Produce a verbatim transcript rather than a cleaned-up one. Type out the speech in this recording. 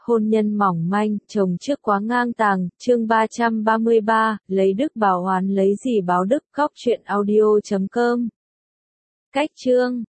hôn nhân mỏng manh, chồng trước quá ngang tàng, chương ba trăm ba mươi ba, lấy đức bảo oán lấy gì báo đức, góc truyện audio chấm com. Cách chương